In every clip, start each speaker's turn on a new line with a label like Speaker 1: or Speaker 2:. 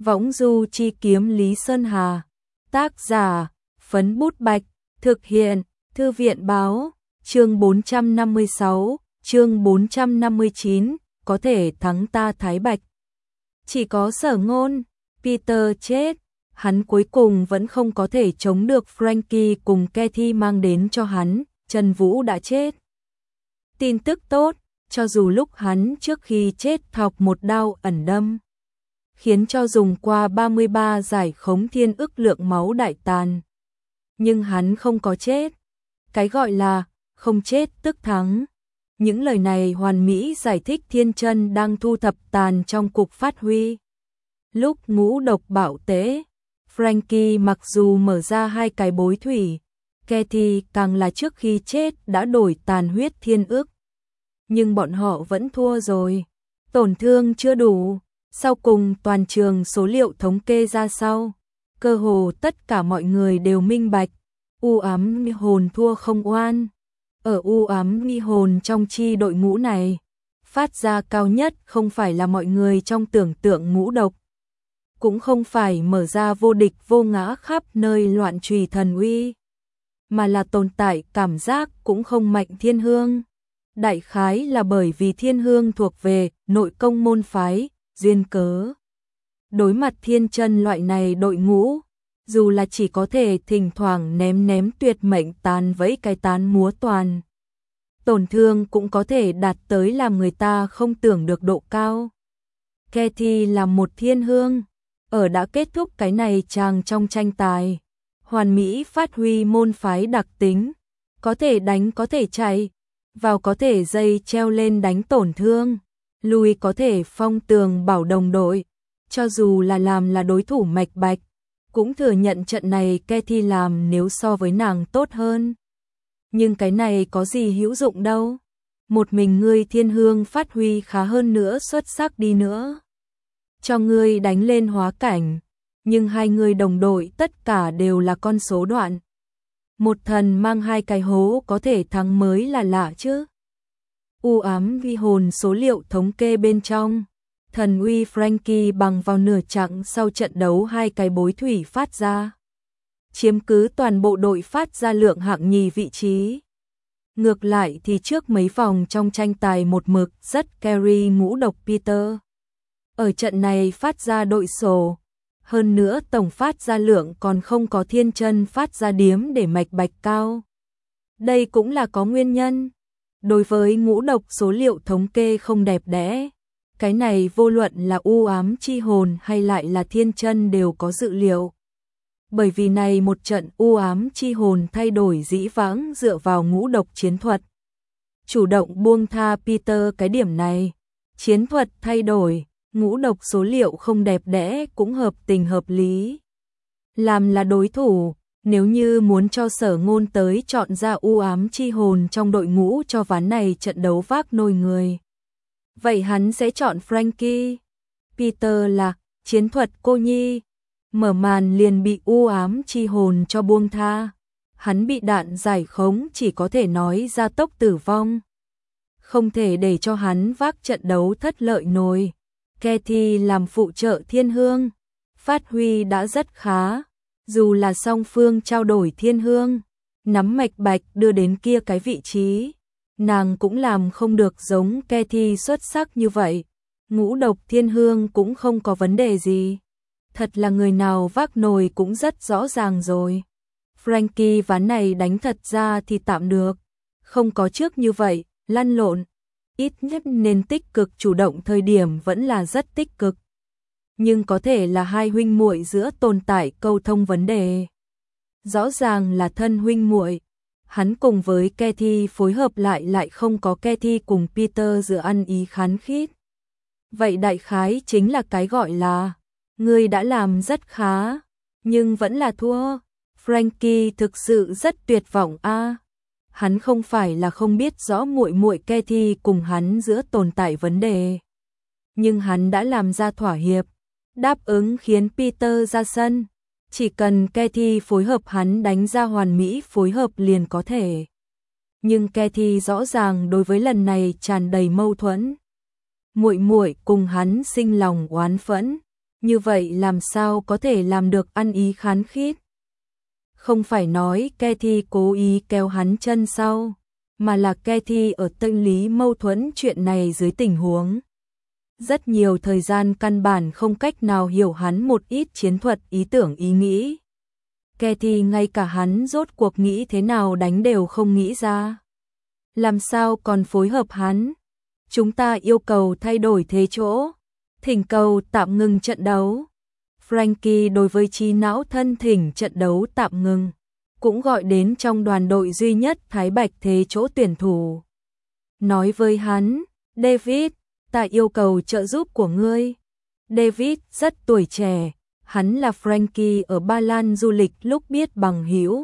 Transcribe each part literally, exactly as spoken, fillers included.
Speaker 1: Võng du chi kiếm Lý Sơn Hà. Tác giả, Phấn Bút Bạch. Thực hiện, Thư viện báo. Chương bốn trăm năm mươi sáu, chương bốn trăm năm mươi chín, có thể thắng ta Thái Bạch. Chỉ có Sở Ngôn, Peter chết, hắn cuối cùng vẫn không có thể chống được Frankie cùng Kathy mang đến cho hắn, Trần Vũ đã chết. Tin tức tốt, cho dù lúc hắn trước khi chết thọc một đao ẩn đâm, khiến cho dùng qua ba mươi ba giải khống thiên ức lượng máu đại tàn. Nhưng hắn không có chết. Cái gọi là không chết tức thắng. Những lời này hoàn mỹ giải thích Thiên Chân đang thu thập tàn trong cục phát huy. Lúc ngũ độc bạo tế, Frankie mặc dù mở ra hai cái bối thủy, Kathy càng là trước khi chết đã đổi tàn huyết thiên ức. Nhưng bọn họ vẫn thua rồi. Tổn thương chưa đủ. Sau cùng toàn trường số liệu thống kê ra sau, cơ hồ tất cả mọi người đều minh bạch, u ám nghi hồn thua không oan. Ở u ám nghi hồn trong chi đội ngũ này, phát ra cao nhất không phải là mọi người trong tưởng tượng ngũ độc, cũng không phải mở ra vô địch vô ngã khắp nơi loạn trùy thần uy, mà là tồn tại cảm giác cũng không mạnh Thiên Hương. Đại khái là bởi vì Thiên Hương thuộc về nội công môn phái, duyên cớ. Đối mặt Thiên Chân loại này đội ngũ, dù là chỉ có thể thỉnh thoảng ném ném tuyệt mệnh tàn vẫy cái tán múa toàn, tổn thương cũng có thể đạt tới làm người ta không tưởng được độ cao. Kathy là một Thiên Hương, ở đã kết thúc cái này chàng trong tranh tài, hoàn mỹ phát huy môn phái đặc tính, có thể đánh có thể chạy, vào có thể dây treo lên đánh tổn thương, lui có thể phong tường bảo đồng đội, cho dù là làm là đối thủ mạch bạch, cũng thừa nhận trận này Kathy làm nếu so với nàng tốt hơn. Nhưng cái này có gì hữu dụng đâu. Một mình ngươi Thiên Hương phát huy khá hơn nữa xuất sắc đi nữa, cho ngươi đánh lên hóa cảnh, nhưng hai người đồng đội tất cả đều là con số đoạn. Một thần mang hai cái hố có thể thắng mới là lạ chứ. U ám ghi hồn số liệu thống kê bên trong, thần uy Frankie bằng vào nửa chặng sau trận đấu hai cái bối thủy phát ra, chiếm cứ toàn bộ đội phát ra lượng hạng nhì vị trí. Ngược lại thì trước mấy vòng trong tranh tài một mực rất carry ngũ độc Peter. Ở trận này phát ra đội sổ, hơn nữa tổng phát ra lượng còn không có Thiên Chân phát ra điếm để mạch bạch cao. Đây cũng là có nguyên nhân. Đối với ngũ độc số liệu thống kê không đẹp đẽ, cái này vô luận là u ám chi hồn hay lại là Thiên Chân đều có dự liệu. Bởi vì này một trận u ám chi hồn thay đổi dĩ vãng dựa vào ngũ độc chiến thuật, chủ động buông tha Peter cái điểm này. Chiến thuật thay đổi, ngũ độc số liệu không đẹp đẽ cũng hợp tình hợp lý. Làm là đối thủ, nếu như muốn cho Sở Ngôn tới chọn ra u ám chi hồn trong đội ngũ cho ván này trận đấu vác nồi người, vậy hắn sẽ chọn Frankie. Peter là chiến thuật cô nhi, mở màn liền bị u ám chi hồn cho buông tha. Hắn bị đạn giải khống chỉ có thể nói ra tốc tử vong, không thể để cho hắn vác trận đấu thất lợi nổi. Kathy làm phụ trợ Thiên Hương, phát huy đã rất khá. Dù là song phương trao đổi Thiên Hương, nắm mạch bạch đưa đến kia cái vị trí, nàng cũng làm không được giống Kathy xuất sắc như vậy. Ngũ độc Thiên Hương cũng không có vấn đề gì. Thật là người nào vác nồi cũng rất rõ ràng rồi. Frankie ván này đánh thật ra thì tạm được, không có trước như vậy, lăn lộn. Ít nhất nên tích cực chủ động thời điểm vẫn là rất tích cực. Nhưng có thể là hai huynh muội giữa tồn tại câu thông vấn đề. Rõ ràng là thân huynh muội, hắn cùng với Kathy phối hợp lại lại không có Kathy cùng Peter giữa ăn ý khán khít. Vậy đại khái chính là cái gọi là ngươi đã làm rất khá, nhưng vẫn là thua. Frankie thực sự rất tuyệt vọng a. À, hắn không phải là không biết rõ muội muội Kathy cùng hắn giữa tồn tại vấn đề, nhưng hắn đã làm ra thỏa hiệp, đáp ứng khiến Peter ra sân, chỉ cần Kathy phối hợp hắn đánh ra hoàn mỹ phối hợp liền có thể. Nhưng Kathy rõ ràng đối với lần này tràn đầy mâu thuẫn. Muội muội cùng hắn sinh lòng oán phẫn, như vậy làm sao có thể làm được ăn ý khán khít. Không phải nói Cathy cố ý kéo hắn chân sau, mà là Cathy ở tâm lý mâu thuẫn chuyện này dưới tình huống. Rất nhiều thời gian căn bản không cách nào hiểu hắn một ít chiến thuật ý tưởng ý nghĩ. Cathy ngay cả hắn rốt cuộc nghĩ thế nào đánh đều không nghĩ ra. Làm sao còn phối hợp hắn? Chúng ta yêu cầu thay đổi thế chỗ, thỉnh cầu tạm ngừng trận đấu. Frankie đối với trí não thân thỉnh trận đấu tạm ngừng, cũng gọi đến trong đoàn đội duy nhất Thái Bạch thế chỗ tuyển thủ. Nói với hắn, David, ta yêu cầu trợ giúp của ngươi. David rất tuổi trẻ, hắn là Frankie ở Ba Lan du lịch lúc biết bằng hữu.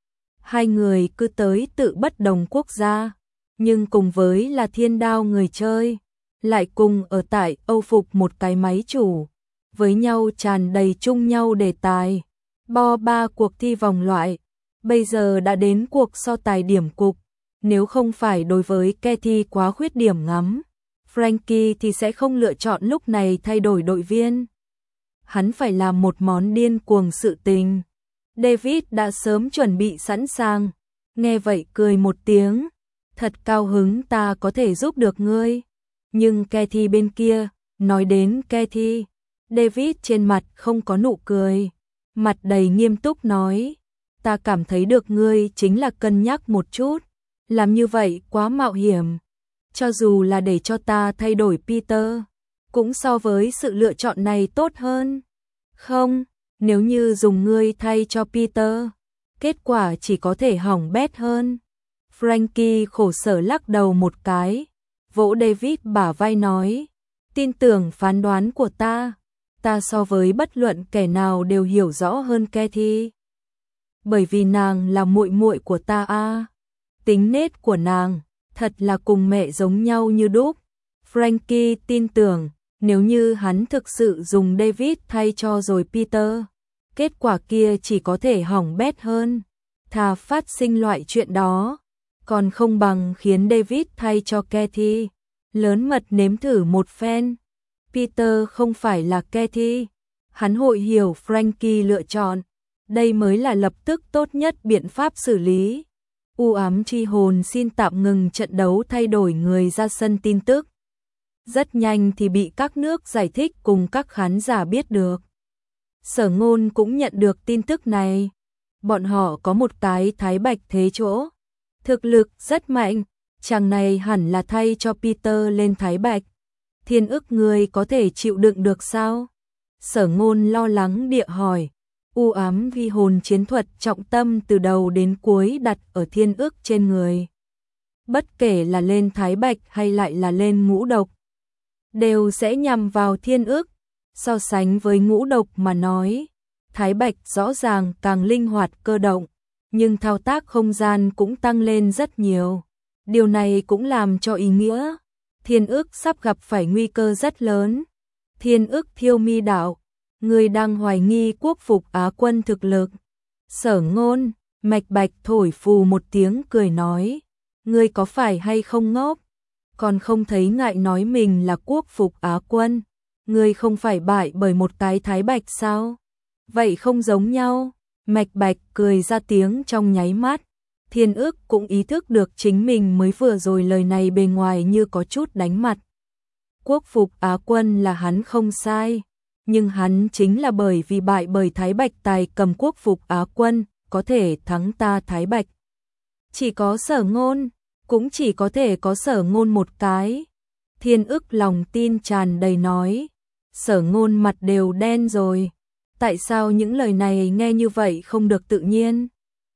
Speaker 1: Hai người cứ tới tự bất đồng quốc gia, nhưng cùng với là thiên đao người chơi, lại cùng ở tại Âu Phục một cái máy chủ, với nhau tràn đầy chung nhau đề tài. Bo ba cuộc thi vòng loại, bây giờ đã đến cuộc so tài điểm cục, nếu không phải đối với Cathy quá khuyết điểm ngắm, Frankie thì sẽ không lựa chọn lúc này thay đổi đội viên. Hắn phải làm một món điên cuồng sự tình. David đã sớm chuẩn bị sẵn sàng, nghe vậy cười một tiếng, thật cao hứng ta có thể giúp được ngươi. Nhưng Cathy bên kia, nói đến Cathy, David trên mặt không có nụ cười, mặt đầy nghiêm túc nói, ta cảm thấy được ngươi chính là cân nhắc một chút, làm như vậy quá mạo hiểm, cho dù là để cho ta thay đổi Peter, cũng so với sự lựa chọn này tốt hơn. Không, nếu như dùng ngươi thay cho Peter, kết quả chỉ có thể hỏng bét hơn. Frankie khổ sở lắc đầu một cái, vỗ David bả vai nói, tin tưởng phán đoán của ta, ta so với bất luận kẻ nào đều hiểu rõ hơn Cathy. Bởi vì nàng là muội muội của ta a, à. Tính nết của nàng thật là cùng mẹ giống nhau như đúc. Frankie tin tưởng, nếu như hắn thực sự dùng David thay cho rồi Peter, kết quả kia chỉ có thể hỏng bét hơn. Thà phát sinh loại chuyện đó, còn không bằng khiến David thay cho Cathy, lớn mật nếm thử một phen. Peter không phải là Cathy, hắn hội hiểu Frankie lựa chọn, đây mới là lập tức tốt nhất biện pháp xử lý. U ám chi hồn xin tạm ngừng trận đấu thay đổi người ra sân tin tức. Rất nhanh thì bị các nước giải thích cùng các khán giả biết được. Sở Ngôn cũng nhận được tin tức này. Bọn họ có một cái Thái Bạch thế chỗ, thực lực rất mạnh, chàng này hẳn là thay cho Peter lên Thái Bạch. Thiên ức người có thể chịu đựng được sao? Sở Ngôn lo lắng địa hỏi. U ám vi hồn chiến thuật trọng tâm từ đầu đến cuối đặt ở thiên ức trên người. Bất kể là lên Thái Bạch hay lại là lên ngũ độc, đều sẽ nhằm vào thiên ức. So sánh với ngũ độc mà nói, Thái Bạch rõ ràng càng linh hoạt cơ động, nhưng thao tác không gian cũng tăng lên rất nhiều. Điều này cũng làm cho ý nghĩa thiên ức sắp gặp phải nguy cơ rất lớn. Thiên ức Thiêu Mi đạo, người đang hoài nghi quốc phục Á quân thực lực. Sở Ngôn, Mạch Bạch thổi phù một tiếng cười nói, ngươi có phải hay không ngốc, còn không thấy ngại nói mình là quốc phục Á quân, ngươi không phải bại bởi một cái Thái Bạch sao? Vậy không giống nhau. Mạch Bạch cười ra tiếng trong nháy mắt. Thiên ức cũng ý thức được chính mình mới vừa rồi lời này bề ngoài như có chút đánh mặt. Quốc phục Á quân là hắn không sai, nhưng hắn chính là bởi vì bại bởi Thái Bạch tài cầm quốc phục Á quân, có thể thắng ta Thái Bạch. Chỉ có Sở Ngôn, cũng chỉ có thể có Sở Ngôn một cái. Thiên ức lòng tin tràn đầy nói. Sở Ngôn mặt đều đen rồi. Tại sao những lời này nghe như vậy không được tự nhiên?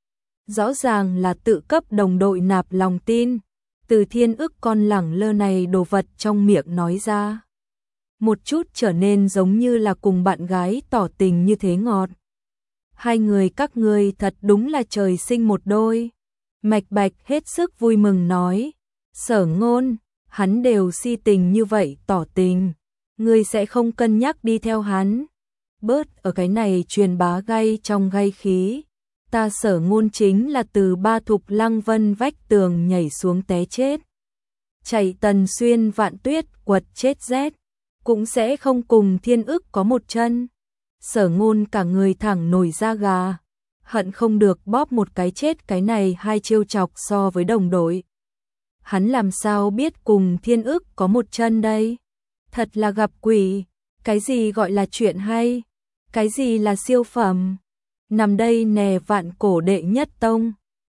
Speaker 1: Rõ ràng là tự cấp đồng đội nạp lòng tin, từ thiên ức con lẳng lơ này đồ vật trong miệng nói ra. Một chút trở nên giống như là cùng bạn gái tỏ tình như thế ngọt. Hai người các ngươi thật đúng là trời sinh một đôi. Mạch Bạch hết sức vui mừng nói. Sở Ngôn, hắn đều si tình như vậy tỏ tình, ngươi sẽ không cân nhắc đi theo hắn. Bớt ở cái này truyền bá gay trong gay khí. Ta Sở Ngôn chính là từ ba thục lăng vân vách tường nhảy xuống té chết. Chạy tần xuyên vạn tuyết quật chết rét. cũng sẽ không cùng Thiên Ức có một chân. Sở Ngôn cả người thẳng nổi da gà, hận không được bóp một cái chết cái này hai trêu chọc so với đồng đội. Hắn làm sao biết cùng Thiên Ức có một chân đây? Thật là gặp quỷ, cái gì gọi là chuyện hay? Cái gì là siêu phẩm? Nằm đây nè vạn cổ đệ nhất tông.